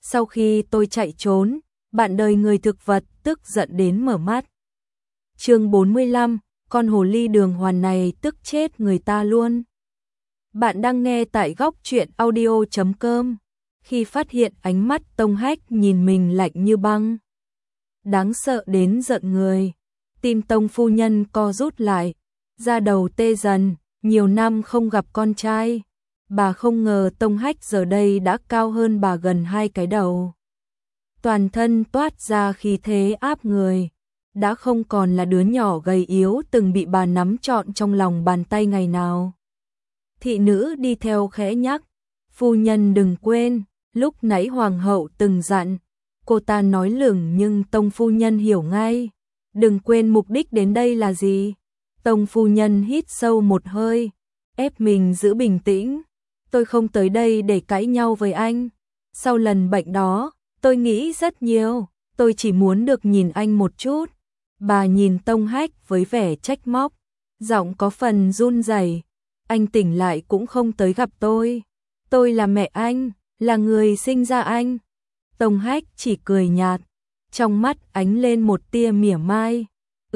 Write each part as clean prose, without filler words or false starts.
Sau khi tôi chạy trốn, bạn đời người thực vật tức giận đến mở mắt. Chương 45, con hồ ly Đường Hoàn này tức chết người ta luôn. Bạn đang nghe tại góc truyện audio.com. Khi phát hiện ánh mắt Tông Hách nhìn mình lạnh như băng, đáng sợ đến giận người, tim Tông phu nhân co rút lại, da đầu tê dần, nhiều năm không gặp con trai. Bà không ngờ Tông Hách giờ đây đã cao hơn bà gần 2 cái đầu. Toàn thân toát ra khí thế áp người, đã không còn là đứa nhỏ gầy yếu từng bị bà nắm trọn trong lòng bàn tay ngày nào. Thị nữ đi theo khẽ nhắc, phu nhân đừng quên, lúc nãy hoàng hậu từng dặn. Cô ta nói lửng nhưng Tông phu nhân hiểu ngay, đừng quên mục đích đến đây là gì. Tông phu nhân hít sâu một hơi, ép mình giữ bình tĩnh. Tôi không tới đây để cãi nhau với anh. Sau lần bệnh đó, tôi nghĩ rất nhiều, tôi chỉ muốn được nhìn anh một chút. Bà nhìn Tông Hách với vẻ trách móc, giọng có phần run rẩy. Anh tỉnh lại cũng không tới gặp tôi. Tôi là mẹ anh, là người sinh ra anh. Tông Hách chỉ cười nhạt, trong mắt ánh lên một tia mỉa mai.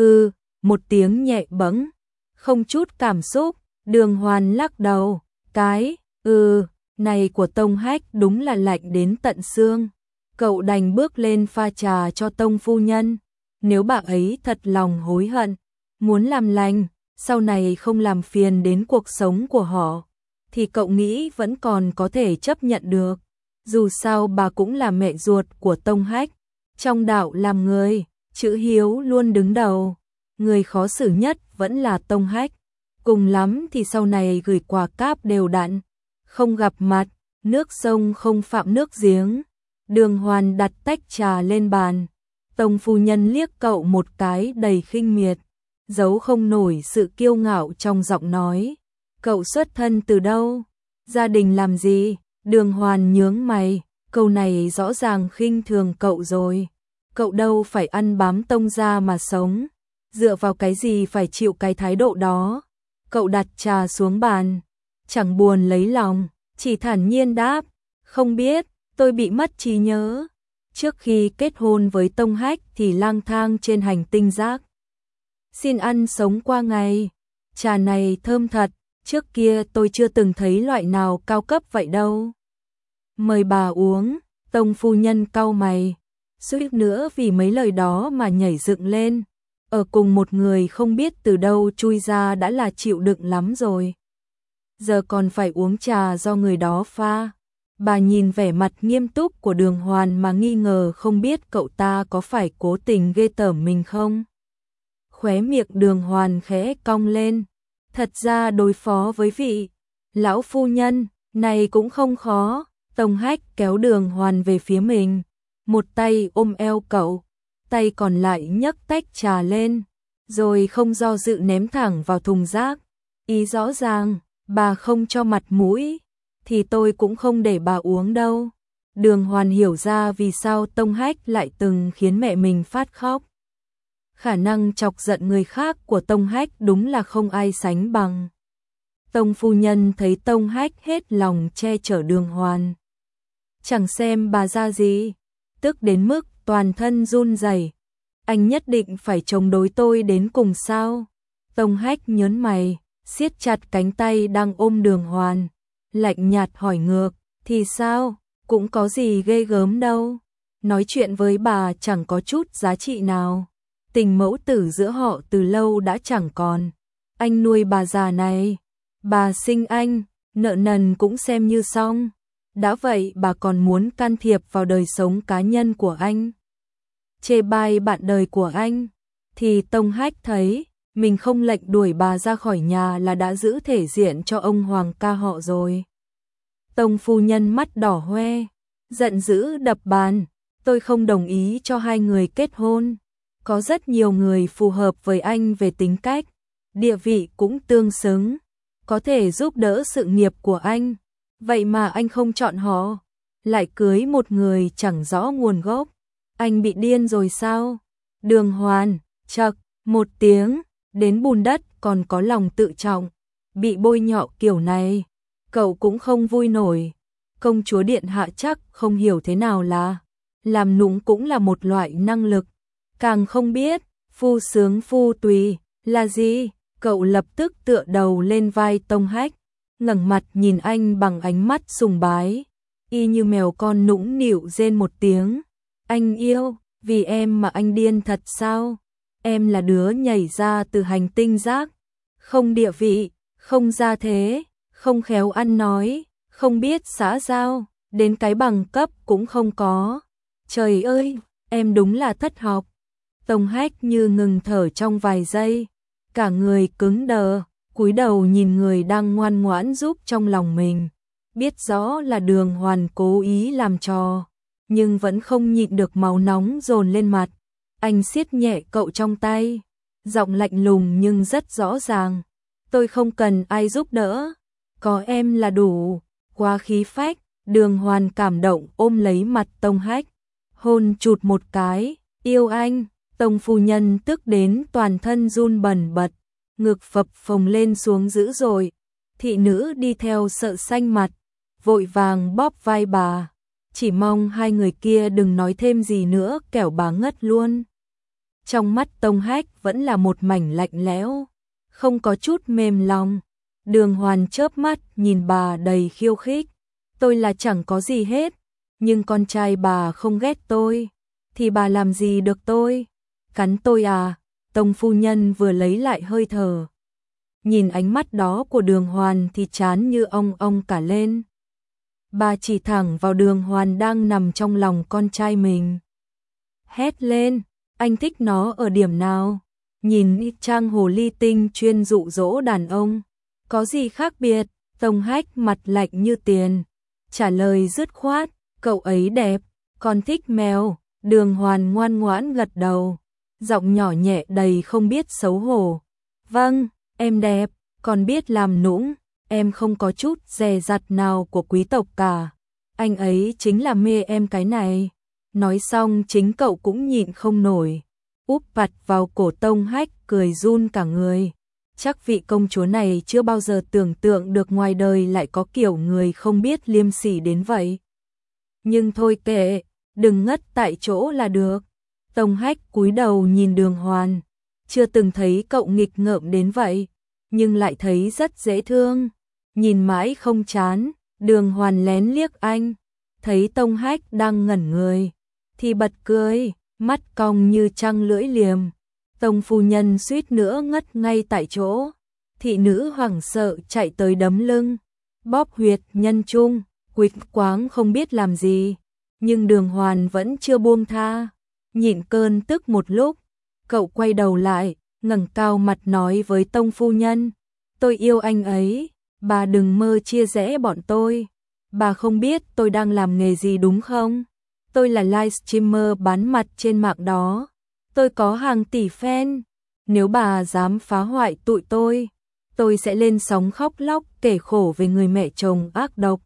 Một tiếng nhẹ bẫng, không chút cảm xúc. Đường Hoàn lắc đầu, cái này của Tông Hách đúng là lạnh đến tận xương. Cậu đành bước lên pha trà cho Tông phu nhân. Nếu bà ấy thật lòng hối hận, muốn làm lành, sau này không làm phiền đến cuộc sống của họ, thì cậu nghĩ vẫn còn có thể chấp nhận được. Dù sao bà cũng là mẹ ruột của Tông Hách. Trong đạo làm người, chữ hiếu luôn đứng đầu. Người khó xử nhất vẫn là Tông Hách. Cùng lắm thì sau này gửi quà cáp đều đặn, không gặp mặt, nước sông không phạm nước giếng. Đường Hoàn đặt tách trà lên bàn. Tông phu nhân liếc cậu một cái đầy khinh miệt, giấu không nổi sự kiêu ngạo trong giọng nói. Cậu xuất thân từ đâu? Gia đình làm gì? Đường Hoàn nhướng mày, câu này rõ ràng khinh thường cậu rồi. Cậu đâu phải ăn bám Tông gia mà sống, dựa vào cái gì phải chịu cái thái độ đó? Cậu đặt trà xuống bàn, chẳng buồn lấy lòng, chỉ thản nhiên đáp, không biết, tôi bị mất trí nhớ. Trước khi kết hôn với Tông Hách thì lang thang trên hành tinh rác, xin ăn sống qua ngày. Trà này thơm thật, trước kia tôi chưa từng thấy loại nào cao cấp vậy đâu. Mời bà uống. Tông phu nhân cau mày, suýt nữa vì mấy lời đó mà nhảy dựng lên. Ở cùng một người không biết từ đâu chui ra đã là chịu đựng lắm rồi, giờ còn phải uống trà do người đó pha. Bà nhìn vẻ mặt nghiêm túc của Đường Hoàn mà nghi ngờ không biết cậu ta có phải cố tình ghê tởm mình không. Khóe miệng Đường Hoàn khẽ cong lên, thật ra đối phó với vị lão phu nhân này cũng không khó. Tông Hách kéo Đường Hoàn về phía mình, một tay ôm eo cậu, tay còn lại nhấc tách trà lên, rồi không do dự ném thẳng vào thùng rác. Ý rõ ràng, bà không cho mặt mũi, thì tôi cũng không để bà uống đâu. Đường Hoàn hiểu ra vì sao Tông Hách lại từng khiến mẹ mình phát khóc. Khả năng chọc giận người khác của Tông Hách đúng là không ai sánh bằng. Tông phu nhân thấy Tông Hách hết lòng che chở Đường Hoàn, chẳng xem bà ra gì, tức đến mức toàn thân run rẩy. Anh nhất định phải chống đối tôi đến cùng sao? Tông Hách nhớn mày, siết chặt cánh tay đang ôm Đường Hoàn, lạnh nhạt hỏi ngược, thì sao? Cũng có gì ghê gớm đâu. Nói chuyện với bà chẳng có chút giá trị nào. Tình mẫu tử giữa họ từ lâu đã chẳng còn. Anh nuôi bà già này, bà sinh anh, nợ nần cũng xem như xong. Đã vậy bà còn muốn can thiệp vào đời sống cá nhân của anh, chê bai bạn đời của anh, thì Tông Hách thấy mình không lệnh đuổi bà ra khỏi nhà là đã giữ thể diện cho ông Hoàng ca họ rồi. Tông phu nhân mắt đỏ hoe, giận dữ đập bàn, tôi không đồng ý cho hai người kết hôn. Có rất nhiều người phù hợp với anh về tính cách, địa vị cũng tương xứng, có thể giúp đỡ sự nghiệp của anh. Vậy mà anh không chọn họ, lại cưới một người chẳng rõ nguồn gốc. Anh bị điên rồi sao? Đường Hoàn, chậc, một tiếng, đến bùn đất còn có lòng tự trọng. Bị bôi nhọ kiểu này, cậu cũng không vui nổi. công chúa điện hạ chắc không hiểu thế nào là làm nũng cũng là một loại năng lực, càng không biết phu sướng phu tùy là gì. Cậu lập tức tựa đầu lên vai Tông Hách, ngẩng mặt nhìn anh bằng ánh mắt sùng bái, y như mèo con nũng nịu rên một tiếng. Anh yêu, vì em mà anh điên thật sao? Em là đứa nhảy ra từ hành tinh rác, không địa vị, không gia thế, không khéo ăn nói, không biết xã giao, đến cái bằng cấp cũng không có. Trời ơi, em đúng là thất học. Tông Hách như ngừng thở trong vài giây, cả người cứng đờ, cúi đầu nhìn người đang ngoan ngoãn giúp trong lòng mình. Biết rõ là Đường Hoàn cố ý làm trò, nhưng vẫn không nhịn được máu nóng dồn lên mặt. Anh siết nhẹ cậu trong tay, giọng lạnh lùng nhưng rất rõ ràng. Tôi không cần ai giúp đỡ, có em là đủ. Quá khí phách, Đường Hoàn cảm động ôm lấy mặt Tông Hách, hôn chụt một cái. Yêu anh. Tông phu nhân tức đến toàn thân run bần bật, ngực phập phồng lên xuống dữ dội. Thị nữ đi theo sợ xanh mặt, vội vàng bóp vai bà, chỉ mong hai người kia đừng nói thêm gì nữa kẻo bà ngất luôn. Trong mắt Tông Hách vẫn là một mảnh lạnh lẽo, không có chút mềm lòng. Đường Hoàn chớp mắt nhìn bà đầy khiêu khích. Tôi là chẳng có gì hết, nhưng con trai bà không ghét tôi, thì bà làm gì được tôi? Cắn tôi à? Tông phu nhân vừa lấy lại hơi thở, nhìn ánh mắt đó của Đường Hoàn thì chán như ong ong cả lên. Bà chỉ thẳng vào Đường Hoàn đang nằm trong lòng con trai mình, hét lên, anh thích nó ở điểm nào? Nhìn y chang hồ ly tinh chuyên dụ dỗ đàn ông, có gì khác biệt? Tông Hách mặt lạnh như tiền, trả lời dứt khoát, cậu ấy đẹp, con thích mèo. Đường Hoàn ngoan ngoãn gật đầu, giọng nhỏ nhẹ đầy không biết xấu hổ. Vâng, em đẹp, còn biết làm nũng, em không có chút dè dặt nào của quý tộc cả. Anh ấy chính là mê em cái này. Nói xong chính cậu cũng nhịn không nổi, úp vặt vào cổ Tông Hách cười run cả người. Chắc vị công chúa này chưa bao giờ tưởng tượng được ngoài đời lại có kiểu người không biết liêm sỉ đến vậy. Nhưng thôi kệ, đừng ngất tại chỗ là được. Tông Hách cúi đầu nhìn Đường Hoàn, chưa từng thấy cậu nghịch ngợm đến vậy, nhưng lại thấy rất dễ thương. Nhìn mãi không chán, Đường Hoàn lén liếc anh, thấy Tông Hách đang ngẩn người, thì bật cười, mắt cong như trăng lưỡi liềm. Tông phu nhân suýt nữa ngất ngay tại chỗ, thị nữ hoảng sợ chạy tới đấm lưng, bóp huyệt nhân trung, quỵt quáng không biết làm gì. Nhưng Đường Hoàn vẫn chưa buông tha, nhịn cơn tức một lúc, cậu quay đầu lại, ngẩng cao mặt nói với Tông phu nhân, tôi yêu anh ấy, bà đừng mơ chia rẽ bọn tôi. Bà không biết tôi đang làm nghề gì đúng không? Tôi là livestreamer bán mặt trên mạng đó, tôi có hàng tỷ fan. Nếu bà dám phá hoại tụi tôi sẽ lên sóng khóc lóc kể khổ về người mẹ chồng ác độc.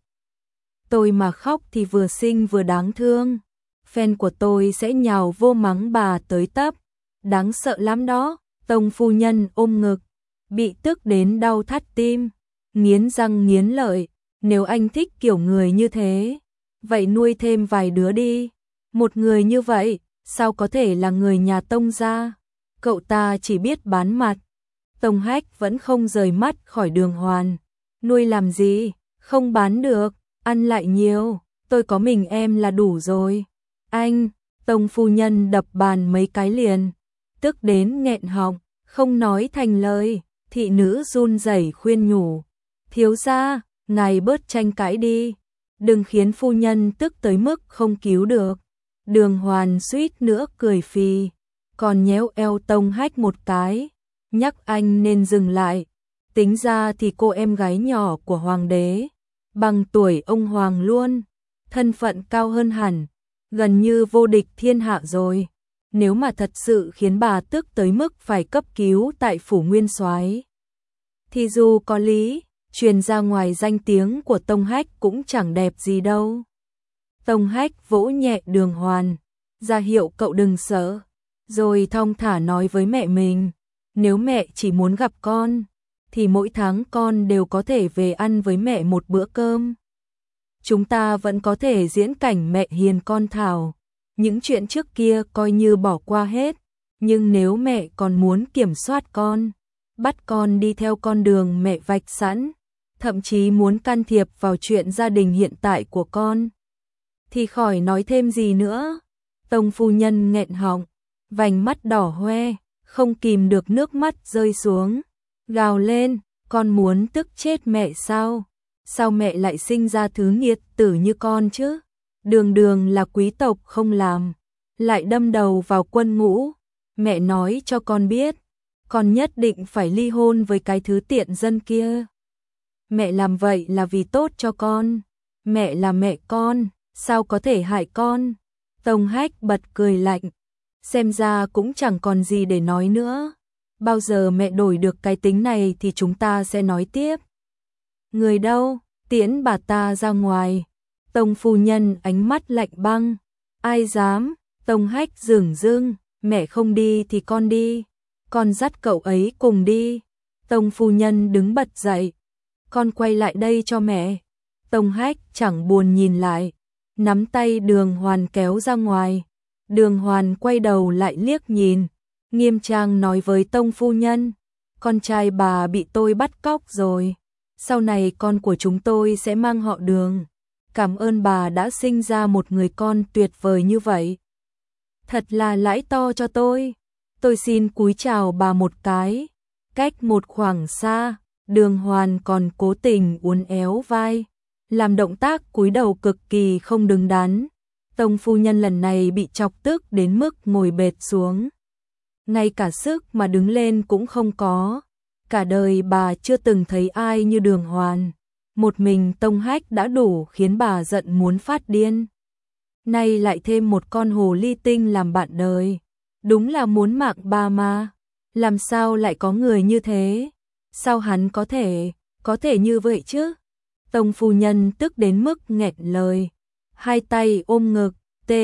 Tôi mà khóc thì vừa xinh vừa đáng thương. Fan của tôi sẽ nhào vô mắng bà tới tấp. Đáng sợ lắm đó. Tông phu nhân ôm ngực, bị tức đến đau thắt tim, nghiến răng nghiến lợi. Nếu anh thích kiểu người như thế, vậy nuôi thêm vài đứa đi. Một người như vậy, sao có thể là người nhà Tông gia? Cậu ta chỉ biết bán mặt. Tông Hách vẫn không rời mắt khỏi Đường Hoàn. Nuôi làm gì? Không bán được. Ăn lại nhiều, tôi có mình em là đủ rồi. Anh, Tông phu nhân đập bàn mấy cái liền, tức đến nghẹn họng, không nói thành lời. Thị nữ run rẩy khuyên nhủ, thiếu gia, ngài bớt tranh cãi đi, đừng khiến phu nhân tức tới mức không cứu được. Đường Hoàn suýt nữa cười phì, còn nhéo eo Tông Hách một cái, nhắc anh nên dừng lại. Tính ra thì cô em gái nhỏ của hoàng đế, bằng tuổi ông hoàng luôn, thân phận cao hơn hẳn, gần như vô địch thiên hạ rồi. Nếu mà thật sự khiến bà tức tới mức phải cấp cứu tại phủ nguyên soái, thì dù có lý, truyền ra ngoài danh tiếng của Tông Hách cũng chẳng đẹp gì đâu. Tông Hách vỗ nhẹ Đường Hoàn, ra hiệu cậu đừng sợ, rồi thong thả nói với mẹ mình, nếu mẹ chỉ muốn gặp con, thì mỗi tháng con đều có thể về ăn với mẹ một bữa cơm. chúng ta vẫn có thể diễn cảnh mẹ hiền con thảo. Những chuyện trước kia coi như bỏ qua hết, nhưng nếu mẹ còn muốn kiểm soát con, bắt con đi theo con đường mẹ vạch sẵn, thậm chí muốn can thiệp vào chuyện gia đình hiện tại của con, thì khỏi nói thêm gì nữa. Tông phu nhân nghẹn họng, vành mắt đỏ hoe, không kìm được nước mắt rơi xuống, gào lên, con muốn tức chết mẹ sao? Sao mẹ lại sinh ra thứ nghiệt tử như con chứ? Đường đường là quý tộc không làm, lại đâm đầu vào quân ngũ. Mẹ nói cho con biết, con nhất định phải ly hôn với cái thứ tiện dân kia. Mẹ làm vậy là vì tốt cho con. Mẹ là mẹ con, sao có thể hại con? Tông Hách bật cười lạnh, xem ra cũng chẳng còn gì để nói nữa. Bao giờ mẹ đổi được cái tính này thì chúng ta sẽ nói tiếp. Người đâu, tiễn bà ta ra ngoài. Tông phu nhân ánh mắt lạnh băng. Ai dám? Tông Hách dửng dưng, mẹ không đi thì con đi. Con dắt cậu ấy cùng đi. Tông phu nhân đứng bật dậy. Con quay lại đây cho mẹ. Tông Hách chẳng buồn nhìn lại, nắm tay Đường Hoàn kéo ra ngoài. Đường Hoàn quay đầu lại liếc nhìn, nghiêm trang nói với Tông phu nhân, con trai bà bị tôi bắt cóc rồi. Sau này con của chúng tôi sẽ mang họ Đường. Cảm ơn bà đã sinh ra một người con tuyệt vời như vậy. Thật là lãi to cho tôi. Tôi xin cúi chào bà một cái. Cách một khoảng xa, Đường Hoàn còn cố tình uốn éo vai, làm động tác cúi đầu cực kỳ không đứng đắn. Tông phu nhân lần này bị chọc tức đến mức ngồi bệt xuống. Ngay cả sức mà đứng lên cũng không có. Cả đời bà chưa từng thấy ai như Đường Hoàn. Một mình Tông Hách đã đủ khiến bà giận muốn phát điên. Nay lại thêm một con hồ ly tinh làm bạn đời. Đúng là muốn mạng bà mà. Làm sao lại có người như thế? Sao hắn có thể như vậy chứ? Tông phu nhân tức đến mức nghẹn lời. Hai tay ôm ngực,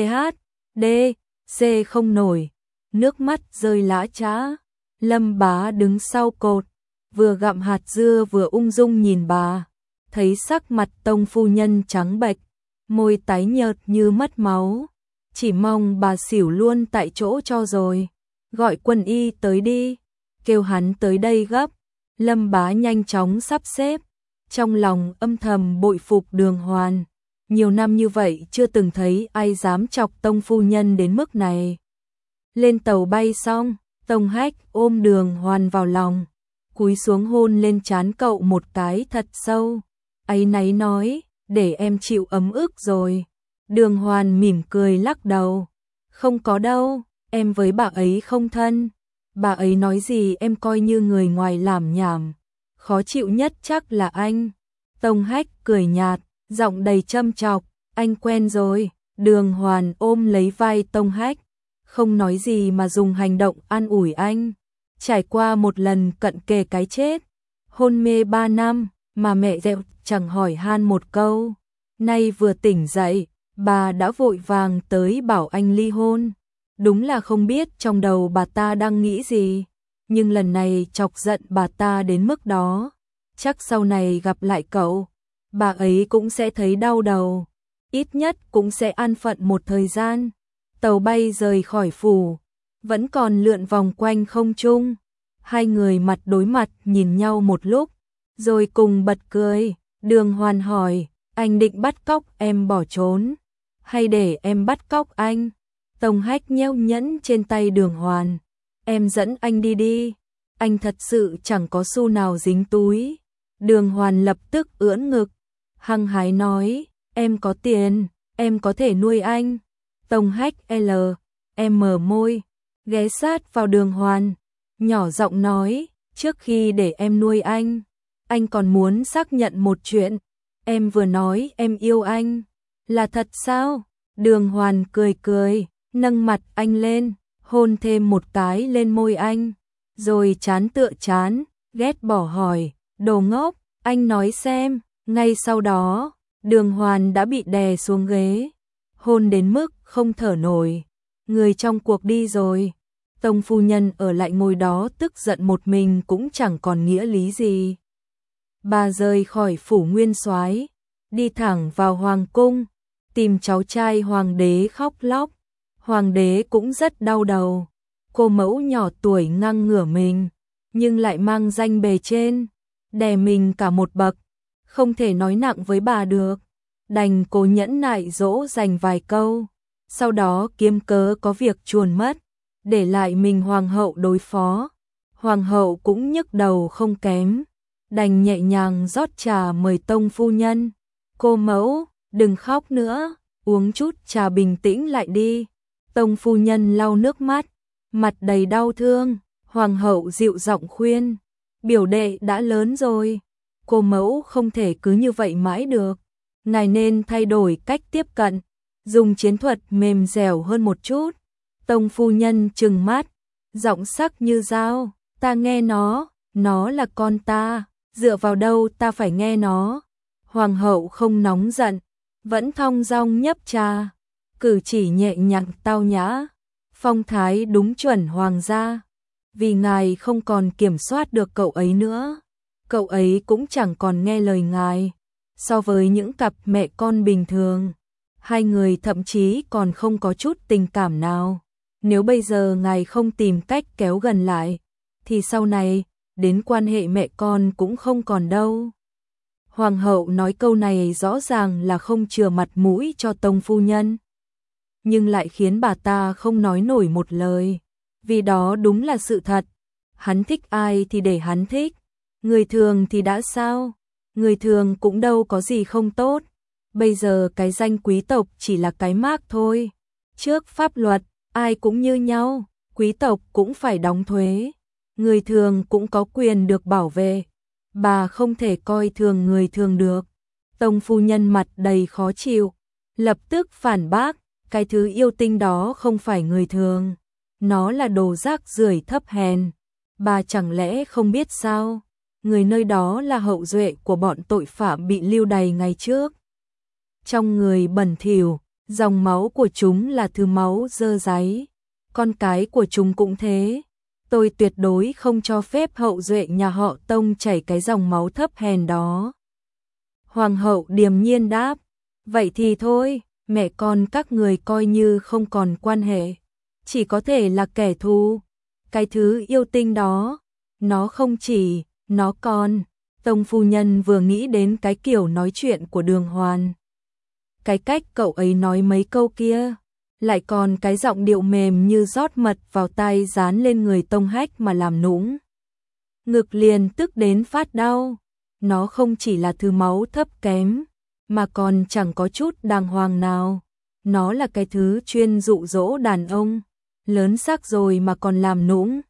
THD, C không nổi. Nước mắt rơi lã chã. Lâm Bá đứng sau cột, vừa gặm hạt dưa vừa ung dung nhìn bà. Thấy sắc mặt Tông phu nhân trắng bệch, môi tái nhợt như mất máu. Chỉ mong bà xỉu luôn tại chỗ cho rồi. Gọi quân y tới đi, kêu hắn tới đây gấp. Lâm Bá nhanh chóng sắp xếp, trong lòng âm thầm bội phục Đường Hoàn. Nhiều năm như vậy chưa từng thấy ai dám chọc Tông phu nhân đến mức này. Lên tàu bay xong, Tông Hách ôm Đường Hoàn vào lòng, cúi xuống hôn lên trán cậu một cái thật sâu. Áy náy nói, để em chịu ấm ức rồi. Đường Hoàn mỉm cười lắc đầu. Không có đâu, em với bà ấy không thân. Bà ấy nói gì em coi như người ngoài làm nhảm. Khó chịu nhất chắc là anh. Tông Hách cười nhạt, giọng đầy châm chọc. Anh quen rồi. Đường Hoàn ôm lấy vai Tông Hách, không nói gì mà dùng hành động an ủi anh. Trải qua một lần cận kề cái chết, hôn mê 3 năm mà mẹ dẹo chẳng hỏi han một câu. Nay vừa tỉnh dậy, bà đã vội vàng tới bảo anh ly hôn. Đúng là không biết trong đầu bà ta đang nghĩ gì, nhưng lần này chọc giận bà ta đến mức đó, chắc sau này gặp lại cậu, bà ấy cũng sẽ thấy đau đầu, ít nhất cũng sẽ an phận một thời gian. Tàu bay rời khỏi phủ, vẫn còn lượn vòng quanh không trung. Hai người mặt đối mặt nhìn nhau một lúc, rồi cùng bật cười. Đường Hoàn hỏi, anh định bắt cóc em bỏ trốn, hay để em bắt cóc anh? Tông Hách nheo nhẫn trên tay Đường Hoàn. Em dẫn anh đi đi, anh thật sự chẳng có xu nào dính túi. Đường Hoàn lập tức ưỡn ngực, hăng hái nói, em có tiền, em có thể nuôi anh. Tông Hách em mở môi, ghé sát vào Đường Hoàn, nhỏ giọng nói, trước khi để em nuôi anh còn muốn xác nhận một chuyện. Em vừa nói em yêu anh, là thật sao? Đường Hoàn cười cười, nâng mặt anh lên, hôn thêm một cái lên môi anh, rồi trán tựa trán, ghét bỏ hỏi, đồ ngốc, anh nói xem. Ngay sau đó, Đường Hoàn đã bị đè xuống ghế, hôn đến mức không thở nổi. Người trong cuộc đi rồi, Tông phu nhân ở lại ngồi đó tức giận một mình cũng chẳng còn nghĩa lý gì. Bà rời khỏi phủ Nguyên Soái, đi thẳng vào hoàng cung, tìm cháu trai hoàng đế khóc lóc. Hoàng đế cũng rất đau đầu. Cô mẫu nhỏ tuổi ngang ngửa mình, nhưng lại mang danh bề trên, đè mình cả một bậc, không thể nói nặng với bà được. Đành cố nhẫn nại dỗ dành vài câu, sau đó kiếm cớ có việc chuồn mất, để lại mình hoàng hậu đối phó. Hoàng hậu cũng nhức đầu không kém, đành nhẹ nhàng rót trà mời tông phu nhân. Cô mẫu, đừng khóc nữa, uống chút trà bình tĩnh lại đi. Tông phu nhân lau nước mắt, mặt đầy đau thương. Hoàng hậu dịu giọng khuyên, biểu đệ đã lớn rồi, cô mẫu không thể cứ như vậy mãi được. Ngài nên thay đổi cách tiếp cận, dùng chiến thuật mềm dẻo hơn một chút. Tông phu nhân trừng mắt, giọng sắc như dao, ta nghe nó là con ta, dựa vào đâu ta phải nghe nó. Hoàng hậu không nóng giận, vẫn thong dong nhấp trà, cử chỉ nhẹ nhàng tao nhã, phong thái đúng chuẩn hoàng gia. Vì ngài không còn kiểm soát được cậu ấy nữa, cậu ấy cũng chẳng còn nghe lời ngài. So với những cặp mẹ con bình thường, hai người thậm chí còn không có chút tình cảm nào. Nếu bây giờ ngài không tìm cách kéo gần lại, thì sau này, đến quan hệ mẹ con cũng không còn đâu. Hoàng hậu nói câu này rõ ràng là không chừa mặt mũi cho tông phu nhân, nhưng lại khiến bà ta không nói nổi một lời. Vì đó đúng là sự thật. Hắn thích ai thì để hắn thích. Người thường thì đã sao? Người thường cũng đâu có gì không tốt. Bây giờ cái danh quý tộc chỉ là cái mác thôi. Trước pháp luật, ai cũng như nhau. Quý tộc cũng phải đóng thuế. Người thường cũng có quyền được bảo vệ. Bà không thể coi thường người thường được. Tông phu nhân mặt đầy khó chịu, lập tức phản bác, cái thứ yêu tinh đó không phải người thường. Nó là đồ rác rưởi thấp hèn. Bà chẳng lẽ không biết sao? Người nơi đó là hậu duệ của bọn tội phạm bị lưu đày ngày trước. Trong người bẩn thỉu, dòng máu của chúng là thứ máu dơ dáy. Con cái của chúng cũng thế. Tôi tuyệt đối không cho phép hậu duệ nhà họ Tông chảy cái dòng máu thấp hèn đó. Hoàng hậu điềm nhiên đáp, vậy thì thôi, mẹ con các người coi như không còn quan hệ. Chỉ có thể là kẻ thù. Cái thứ yêu tinh đó, nó không chỉ, nó còn. Tông phu nhân vừa nghĩ đến cái kiểu nói chuyện của Đường Hoàn. Cái cách cậu ấy nói mấy câu kia, lại còn cái giọng điệu mềm như rót mật vào tai dán lên người Tông Hách mà làm nũng. Ngực liền tức đến phát đau. Nó không chỉ là thứ máu thấp kém, mà còn chẳng có chút đàng hoàng nào. Nó là cái thứ chuyên dụ dỗ đàn ông. Lớn xác rồi mà còn làm nũng.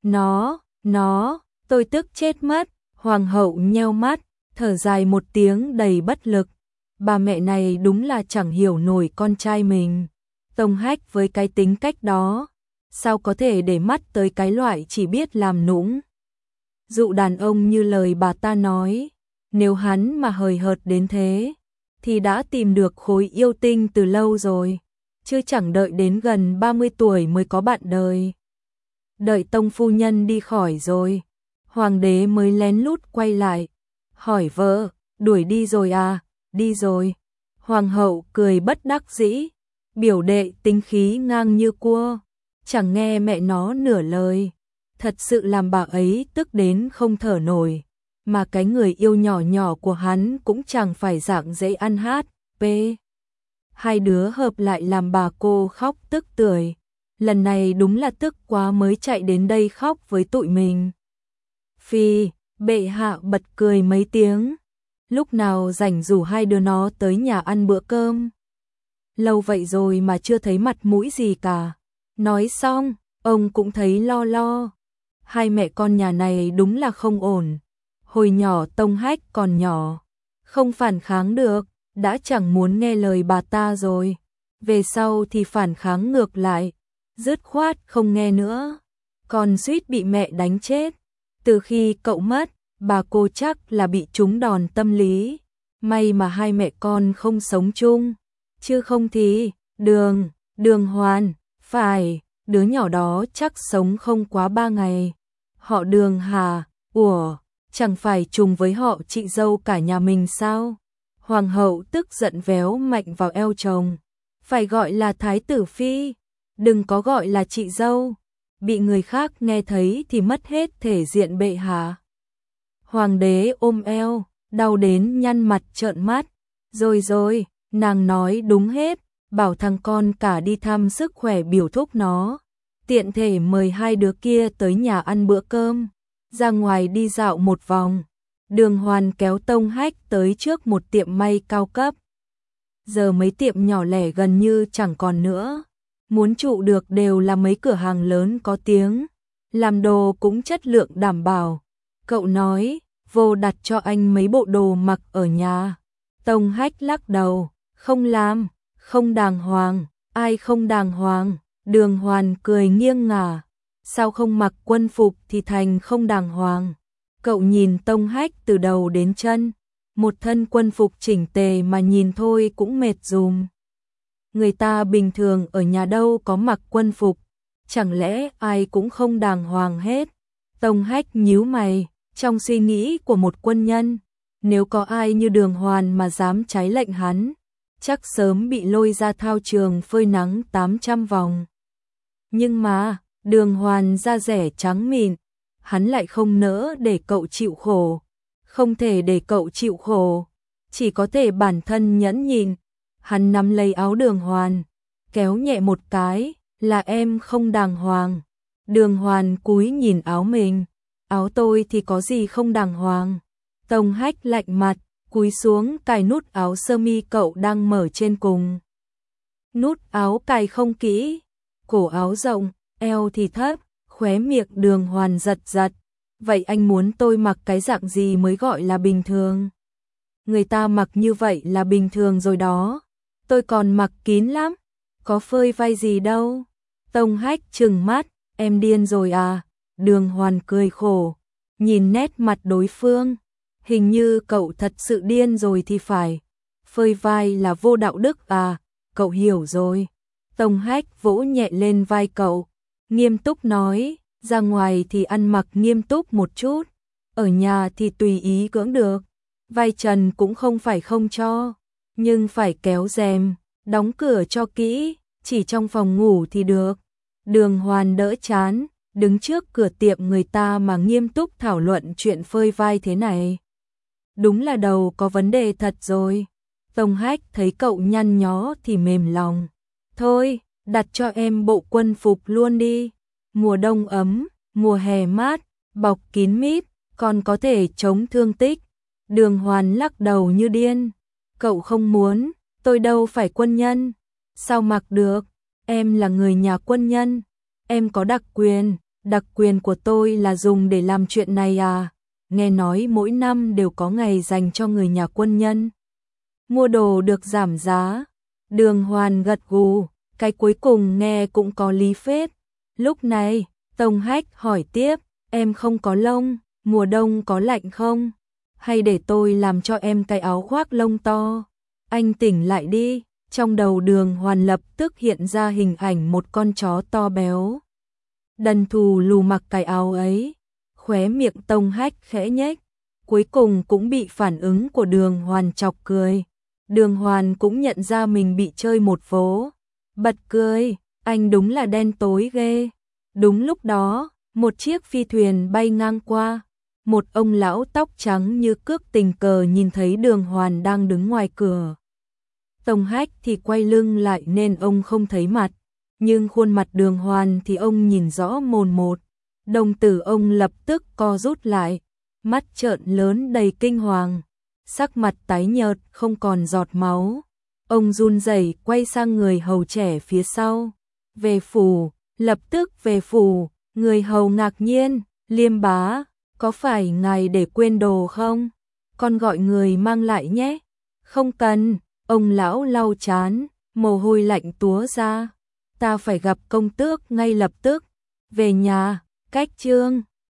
Tôi tức chết mất. Hoàng hậu nheo mắt, thở dài một tiếng đầy bất lực. Bà mẹ này đúng là chẳng hiểu nổi con trai mình. Tông Hách với cái tính cách đó, sao có thể để mắt tới cái loại chỉ biết làm nũng dụ đàn ông như lời bà ta nói. Nếu hắn mà hời hợt đến thế, thì đã tìm được khối yêu tinh từ lâu rồi, chứ chẳng đợi đến gần 30 tuổi mới có bạn đời. Đợi tông phu nhân đi khỏi rồi, hoàng đế mới lén lút quay lại, hỏi vợ, đuổi đi rồi à? Đi rồi. Hoàng hậu cười bất đắc dĩ, biểu đệ tính khí ngang như cua, chẳng nghe mẹ nó nửa lời. Thật sự làm bà ấy tức đến không thở nổi, mà cái người yêu nhỏ nhỏ của hắn cũng chẳng phải dạng dễ ăn hát. Hai đứa hợp lại làm bà cô khóc tức tưởi. Lần này đúng là tức quá mới chạy đến đây khóc với tụi mình. Phi, bệ hạ bật cười mấy tiếng. Lúc nào rảnh rủ hai đứa nó tới nhà ăn bữa cơm. Lâu vậy rồi mà chưa thấy mặt mũi gì cả. Nói xong, ông cũng thấy lo. Hai mẹ con nhà này đúng là không ổn. Hồi nhỏ Tông Hách còn nhỏ, không phản kháng được, đã chẳng muốn nghe lời bà ta rồi. Về sau thì phản kháng ngược lại, dứt khoát không nghe nữa, còn suýt bị mẹ đánh chết. Từ khi cậu mất, bà cô chắc là bị trúng đòn tâm lý. May mà hai mẹ con không sống chung, chứ không thì Đường Hoàn, phải, đứa nhỏ đó chắc sống không quá 3 ngày. Họ Đường hả? Ủa, chẳng phải trùng với họ chị dâu cả nhà mình sao? Hoàng hậu tức giận véo mạnh vào eo chồng. Phải gọi là thái tử phi, đừng có gọi là chị dâu. Bị người khác nghe thấy thì mất hết thể diện bệ hạ. Hoàng đế ôm eo, đau đến nhăn mặt trợn mắt. Rồi, nàng nói đúng hết, bảo thằng con cả đi thăm sức khỏe biểu thúc nó. Tiện thể mời hai đứa kia tới nhà ăn bữa cơm. Ra ngoài đi dạo một vòng. Đường Hoàn kéo Tông Hách tới trước một tiệm may cao cấp. Giờ mấy tiệm nhỏ lẻ gần như chẳng còn nữa. Muốn trụ được đều là mấy cửa hàng lớn có tiếng. Làm đồ cũng chất lượng đảm bảo. Cậu nói, vô đặt cho anh mấy bộ đồ mặc ở nhà. Tông Hách lắc đầu, không làm, không đàng hoàng, ai không đàng hoàng. Đường Hoàn cười nghiêng ngả, sao không mặc quân phục thì thành không đàng hoàng. Cậu nhìn Tông Hách từ đầu đến chân, một thân quân phục chỉnh tề mà nhìn thôi cũng mệt rùm. Người ta bình thường ở nhà đâu có mặc quân phục, chẳng lẽ ai cũng không đàng hoàng hết. Tông Hách nhíu mày, trong suy nghĩ của một quân nhân, nếu có ai như Đường Hoàn mà dám trái lệnh hắn, chắc sớm bị lôi ra thao trường phơi nắng 800 vòng. Nhưng mà, Đường Hoàn da rẻ trắng mịn, hắn lại không nỡ để cậu chịu khổ. Không thể để cậu chịu khổ, chỉ có thể bản thân nhẫn nhịn. Hắn nắm lấy áo Đường Hoàn, kéo nhẹ một cái, là em không đàng hoàng. Đường Hoàn cúi nhìn áo mình, áo tôi thì có gì không đàng hoàng. Tông Hách lạnh mặt, cúi xuống cài nút áo sơ mi cậu đang mở trên cùng. Nút áo cài không kỹ, cổ áo rộng, eo thì thấp, khóe miệng Đường Hoàn giật giật. Vậy anh muốn tôi mặc cái dạng gì mới gọi là bình thường? Người ta mặc như vậy là bình thường rồi đó. Tôi còn mặc kín lắm, có phơi vai gì đâu. Tông Hách trừng mắt, em điên rồi à? Đường Hoàn cười khổ, nhìn nét mặt đối phương. Hình như cậu thật sự điên rồi thì phải. Phơi vai là vô đạo đức à? Cậu hiểu rồi. Tông Hách vỗ nhẹ lên vai cậu, nghiêm túc nói, ra ngoài thì ăn mặc nghiêm túc một chút, ở nhà thì tùy ý cưỡng được. Vai trần cũng không phải không cho, nhưng phải kéo rèm, đóng cửa cho kỹ, chỉ trong phòng ngủ thì được. Đường Hoàn đỡ chán, đứng trước cửa tiệm người ta mà nghiêm túc thảo luận chuyện phơi vai thế này. Đúng là đầu có vấn đề thật rồi. Tông Hách thấy cậu nhăn nhó thì mềm lòng. Thôi, đặt cho em bộ quân phục luôn đi. Mùa đông ấm, mùa hè mát, bọc kín mít, còn có thể chống thương tích. Đường Hoàn lắc đầu như điên. Cậu không muốn, tôi đâu phải quân nhân. Sao mặc được, em là người nhà quân nhân. Em có đặc quyền của tôi là dùng để làm chuyện này à. Nghe nói mỗi năm đều có ngày dành cho người nhà quân nhân. Mua đồ được giảm giá. Đường Hoàn gật gù, cái cuối cùng nghe cũng có lý phết. Lúc này, Tông Hách hỏi tiếp, em không có lông, mùa đông có lạnh không? Hay để tôi làm cho em cái áo khoác lông to? Anh tỉnh lại đi, trong đầu Đường Hoàn lập tức hiện ra hình ảnh một con chó to béo. Đần thù lù mặc cái áo ấy, khóe miệng Tông Hách khẽ nhếch, cuối cùng cũng bị phản ứng của Đường Hoàn chọc cười. Đường Hoàn cũng nhận ra mình bị chơi một vố, bật cười, anh đúng là đen tối ghê. Đúng lúc đó, một chiếc phi thuyền bay ngang qua, một ông lão tóc trắng như cước tình cờ nhìn thấy Đường Hoàn đang đứng ngoài cửa. Tông Hách thì quay lưng lại nên ông không thấy mặt, nhưng khuôn mặt Đường Hoàn thì ông nhìn rõ mồn một. Đồng tử ông lập tức co rút lại, mắt trợn lớn đầy kinh hoàng, sắc mặt tái nhợt không còn giọt máu. Ông run rẩy quay sang người hầu trẻ phía sau. Về phủ, lập tức về phủ. Người hầu ngạc nhiên, Liêm bá, có phải ngài để quên đồ không? Con gọi người mang lại nhé. Không cần, ông lão lau chán, mồ hôi lạnh túa ra. Ta phải gặp công tước ngay lập tức. Về nhà, cách chương.